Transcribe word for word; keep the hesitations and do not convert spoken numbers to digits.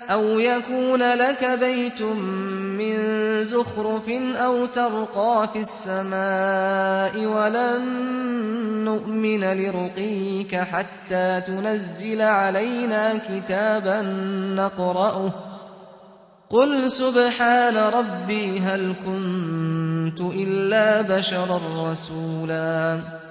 أَوْ يَكُونَ لَكَ بَيْتٌ مِّن زُخْرُفٍ أَوْ تَرْقَىٰ فِي السَّمَاءِ وَلَن نُّؤْمِنَ لِرُقِيِّكَ حَتَّىٰ تُنَزِّلَ عَلَيْنَا كِتَابًا نَّقْرَؤُهُ ۗ قُلْ سُبْحَانَ رَبِّي هَلْ كُنتُ إِلَّا بَشَرًا رَّسُولًا